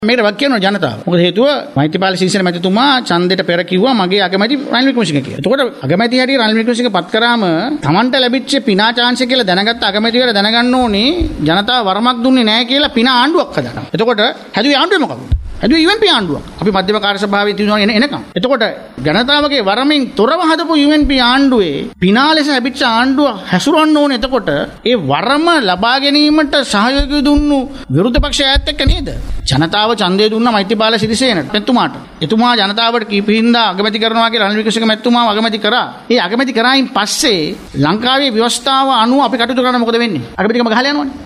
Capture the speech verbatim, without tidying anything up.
මේකට වක් කියනවා ජනතාව. මොකද හේතුව මෛත්‍රීපාල සිරිසේන මැතිතුමා ඡන්දෙට පෙර කිව්වා මගේ අගමැති රනිල් වික්‍රමසිංහ කියලා. එතකොට අගමැති හැටියට රනිල් වික්‍රමසිංහ පත් කරාම Tamanට ලැබිච්ච පිනා chance කියලා දැනගත්ත අගමැතිවරයා දැනගන්න ඕනේ ජනතාව වරමක් දුන්නේ නැහැ කියලා පිනා ආණ්ඩුවක් හදනවා. එතකොට හැදුවේ ආණ්ඩුවේ මොකක්ද? හැදුවේ යු එන් පී ආණ්ඩුවක්. අපි මධ්‍යම කාර්ය සභාවේ තියනවා එන එනකම්. එතකොට ජනතාවගේ වරමින් තොරව හදපු යු එන් පී ආණ්ඩුවේ පිනා ලෙස ලැබිච්ච ආණ්ඩුව හැසුරවන්න ඕනේ. එතකොට ඒ වරම ලබා ගැනීමට සහයෝගය දුන්නු විරුද්ධ පක්ෂය ඈත් එක්ක නේද? ජනතාව ඡන්දය දුන්නා මෛත්‍රීපාල සිරිසේනට මෙතුමාට. එතුමා ජනතාවට කීපින්දා අගමැති කරනවා කියලා රනිල් වික්‍රමසිංහ මෙතුමාව අගමැති කරා. ඒ අගමැති කරායින් පස්සේ ලංකාවේ ව්‍යවස්ථාව අනුව අපි කටයුතු කරන මොකද වෙන්නේ? අගමැතිකම ගහලා යනවනේ.